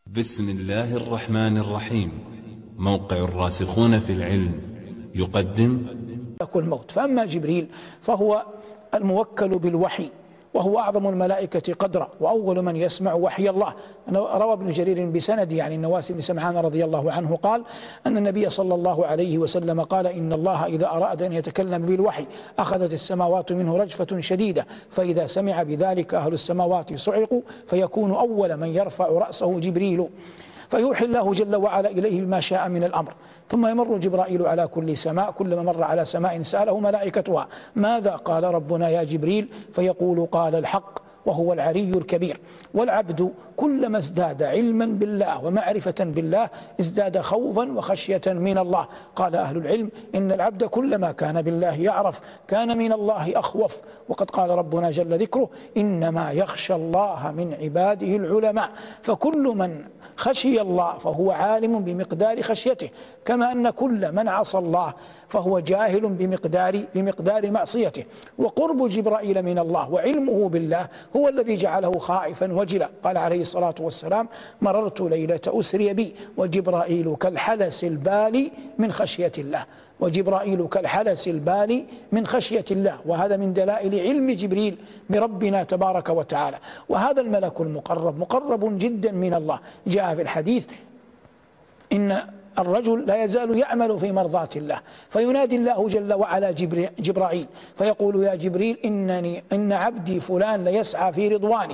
بسم الله الرحمن الرحيم. موقع الراسخون في العلم يقدم الموت. فأما جبريل فهو الموكل بالوحي، وهو أعظم الملائكة قدرا وأول من يسمع وحي الله. روى ابن جرير بسند عن النواس بن سمعان رضي الله عنه قال أن النبي صلى الله عليه وسلم قال: إن الله إذا أراد أن يتكلم بالوحي أخذت السماوات منه رجفة شديدة، فإذا سمع بذلك أهل السماوات صعقوا، فيكون أول من يرفع رأسه جبريل، فيوحي الله جل وعلا إليه بما شاء من الأمر، ثم يمر جبرائيل على كل سماء، كلما مر على سماء سأله ملائكتها: ماذا قال ربنا يا جبريل؟ فيقول: قال الحق وهو العلي الكبير. والعبد كلما ازداد علما بالله ومعرفة بالله ازداد خوفا وخشية من الله. قال أهل العلم: إن العبد كلما كان بالله يعرف كان من الله أخوف، وقد قال ربنا جل ذكره: إنما يخشى الله من عباده العلماء. فكل من خشي الله فهو عالم بمقدار خشيته، كما أن كل من عصى الله فهو جاهل بمقدار معصيته. وقرب جبرائيل من الله وعلمه بالله هو الذي جعله خائفا وجلا. قال عليه الصلاة والسلام: مررت ليلة أسري بي وجبرائيل كالحلس البالي من خشية الله. وجبرائيل كالحلس البالي من خشية الله، وهذا من دلائل علم جبريل بربنا تبارك وتعالى. وهذا الملك المقرب مقرب جدا من الله. جاء في الحديث: إن الرجل لا يزال يعمل في مرضاة الله، فينادي الله جل وعلا جبرائيل فيقول: يا جبريل، إن عبدي فلان ليسعى في رضواني،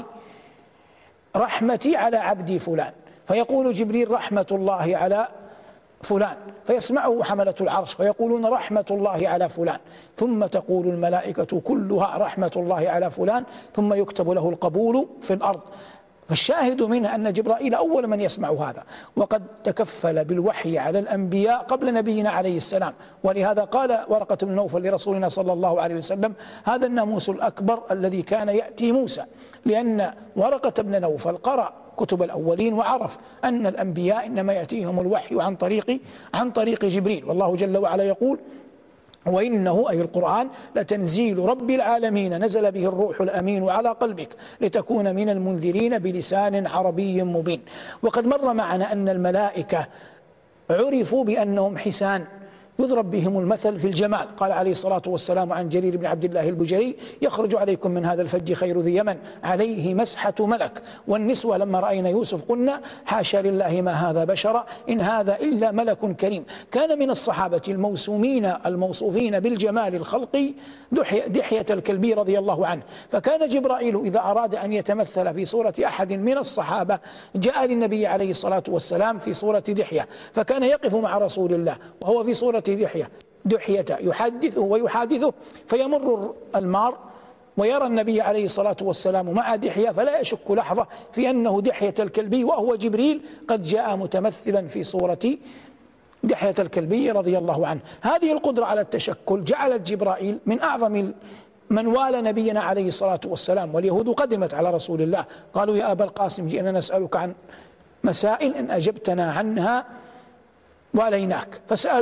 رحمتي على عبدي فلان. فيقول جبريل: رحمة الله على فلان، فيسمعه حملة العرش فيقولون: رحمة الله على فلان. ثم تقول الملائكة كلها: رحمة الله على فلان، ثم يكتب له القبول في الأرض. فالشاهد منها أن جبرائيل أول من يسمع هذا، وقد تكفل بالوحي على الأنبياء قبل نبينا عليه السلام. ولهذا قال ورقة بن نوفل لرسولنا صلى الله عليه وسلم: هذا الناموس الأكبر الذي كان يأتي موسى، لأن ورقة بن نوفل قرأ كتب الأولين وعرف أن الأنبياء إنما يأتيهم الوحي عن طريق جبريل. والله جل وعلا يقول: وإنه أي القرآن لتنزيل رب العالمين نزل به الروح الأمين على قلبك لتكون من المنذرين بلسان عربي مبين. وقد مر معنا أن الملائكة عرفوا بأنهم حسان يضرب بهم المثل في الجمال. قال عليه الصلاة والسلام عن جرير بن عبد الله البجلي: يخرج عليكم من هذا الفج خير ذي يمن عليه مسحة ملك. والنسوة لما رأينا يوسف قلنا: حاشا لله ما هذا بشرا إن هذا إلا ملك كريم. كان من الصحابة الموصوفين بالجمال الخلقي دحية الكلبي رضي الله عنه. فكان جبرائيل إذا أراد أن يتمثل في صورة أحد من الصحابة جاء للنبي عليه الصلاة والسلام في صورة دحية، فكان يقف مع رسول الله وهو في صورة دحية يحدثه ويحادثه، فيمر المار ويرى النبي عليه الصلاة والسلام مع دحية، فلا يشك لحظة في أنه دحية الكلبي، وهو جبريل قد جاء متمثلا في صورة دحية الكلبي رضي الله عنه. هذه القدرة على التشكل جعلت جبرائيل من أعظم من والى نبينا عليه الصلاة والسلام. واليهود قدمت على رسول الله قالوا: يا أبا القاسم، جئنا نسألك عن مسائل إن أجبتنا عنها واليناك.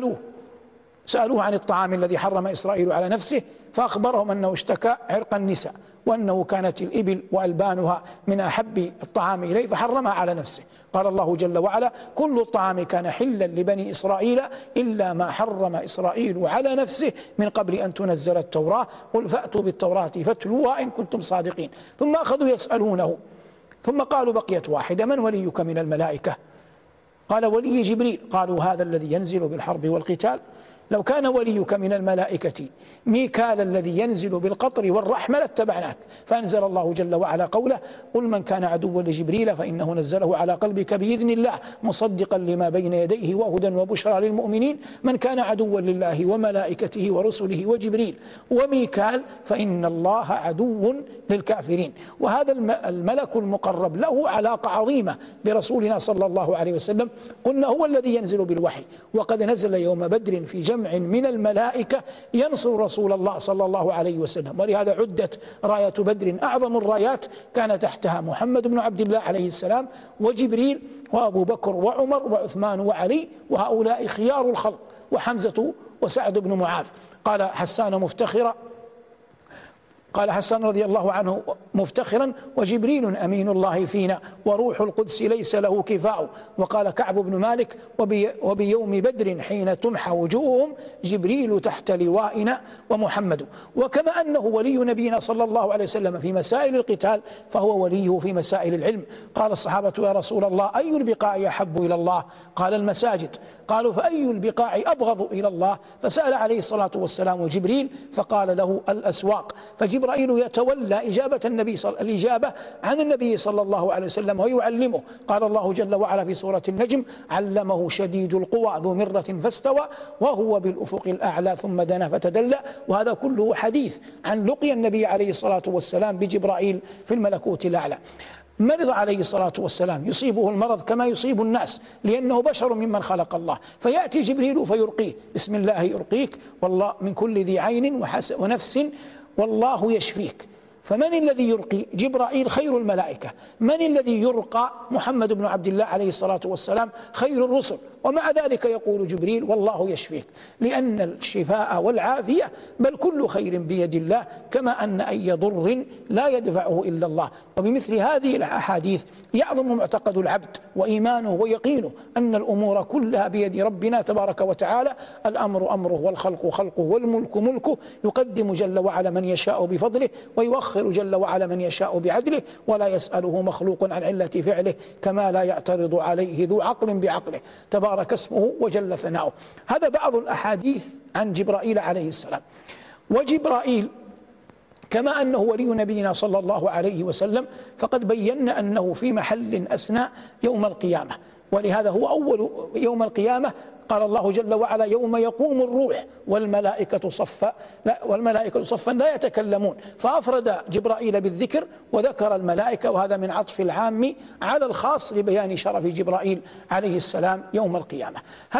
سألوه عن الطعام الذي حرم إسرائيل على نفسه، فأخبرهم أنه اشتكى عرق النساء، وأنه كانت الإبل وألبانها من أحب الطعام إليه فحرمها على نفسه. قال الله جل وعلا: كل الطعام كان حلا لبني إسرائيل إلا ما حرم إسرائيل على نفسه من قبل أن تنزل التوراة، قل فأتوا بالتوراة فاتلوها إن كنتم صادقين. ثم أخذوا يسألونه، ثم قالوا: بقيت واحدة، من وليك من الملائكة؟ قال: ولي جبريل. قالوا: هذا الذي ينزل بالحرب والقتال؟ لو كان وليك من الملائكة ميكال الذي ينزل بالقطر والرحمة لاتبعناك. فأنزل الله جل وعلا قوله: قل من كان عدوا لجبريل فإنه نزله على قلبك بإذن الله مصدقا لما بين يديه وهدى وبشرى للمؤمنين. من كان عدوا لله وملائكته ورسله وجبريل وميكال فإن الله عدو للكافرين. وهذا الملك المقرب له علاقة عظيمة برسولنا صلى الله عليه وسلم. قلنا: هو الذي ينزل بالوحي، وقد نزل يوم بدر في جمع من الملائكة ينصر رسول الله صلى الله عليه وسلم. ولهذا عدت راية بدر أعظم الرايات، كان تحتها محمد بن عبد الله عليه السلام وجبريل وأبو بكر وعمر وعثمان وعلي، وهؤلاء خيار الخلق، وحمزة وسعد بن معاذ. قال حسان مفتخرا، قال حسان رضي الله عنه: مفتخرا: وجبريل أمين الله فينا وروح القدس ليس له كفاء. وقال كعب بن مالك: وبيوم بدر حين تمحى وجوههم جبريل تحت لوائنا ومحمد. وكما أنه ولي نبينا صلى الله عليه وسلم في مسائل القتال فهو وليه في مسائل العلم. قال الصحابة: يا رسول الله أي البقاع أحب إلى الله؟ قال: المساجد. قالوا: فأي البقاع أبغض إلى الله؟ فسأل عليه الصلاة والسلام جبريل فقال له: الأسواق. فجبرائيل يتولى الإجابة عن النبي صلى الله عليه وسلم ويعلمه. قال الله جل وعلا في سورة النجم: علمه شديد القوى ذو مرة فاستوى وهو بالأفق الأعلى ثم دنا فتدلى. وهذا كله حديث عن لقي النبي عليه الصلاة والسلام بجبرائيل في الملكوت الأعلى. مرض عليه الصلاة والسلام، يصيبه المرض كما يصيب الناس لأنه بشر ممن خلق الله، فيأتي جبريل فيرقيه: بسم الله يرقيك والله من كل ذي عين ونفس والله يشفيك. فمن الذي يرقي؟ جبرائيل خير الملائكة. من الذي يرقى؟ محمد بن عبد الله عليه الصلاة والسلام خير الرسل. ومع ذلك يقول جبريل: والله يشفيك، لأن الشفاء والعافية بل كل خير بيد الله، كما أن أي ضر لا يدفعه إلا الله. وبمثل هذه الأحاديث يعظم معتقد العبد وإيمانه ويقينه أن الأمور كلها بيد ربنا تبارك وتعالى. الأمر أمره والخلق خلقه والملك ملكه، يقدم جل وعلا من يشاء بفضله ويوخر جل وعلا من يشاء بعدله، ولا يسأله مخلوق عن علة فعله كما لا يعترض عليه ذو عقل بعقله، تبارك اسمه وجل ثناؤه. هذا بعض الأحاديث عن جبرائيل عليه السلام. وجبرائيل كما أنه ولي نبينا صلى الله عليه وسلم فقد بينا أنه في محل أسنى يوم القيامة، ولهذا هو أول يوم القيامة. قال الله جل وعلا: يوم يقوم الروح والملائكة صفا لا يتكلمون. فأفرد جبرائيل بالذكر وذكر الملائكة، وهذا من عطف العام على الخاص لبيان شرف جبرائيل عليه السلام يوم القيامة.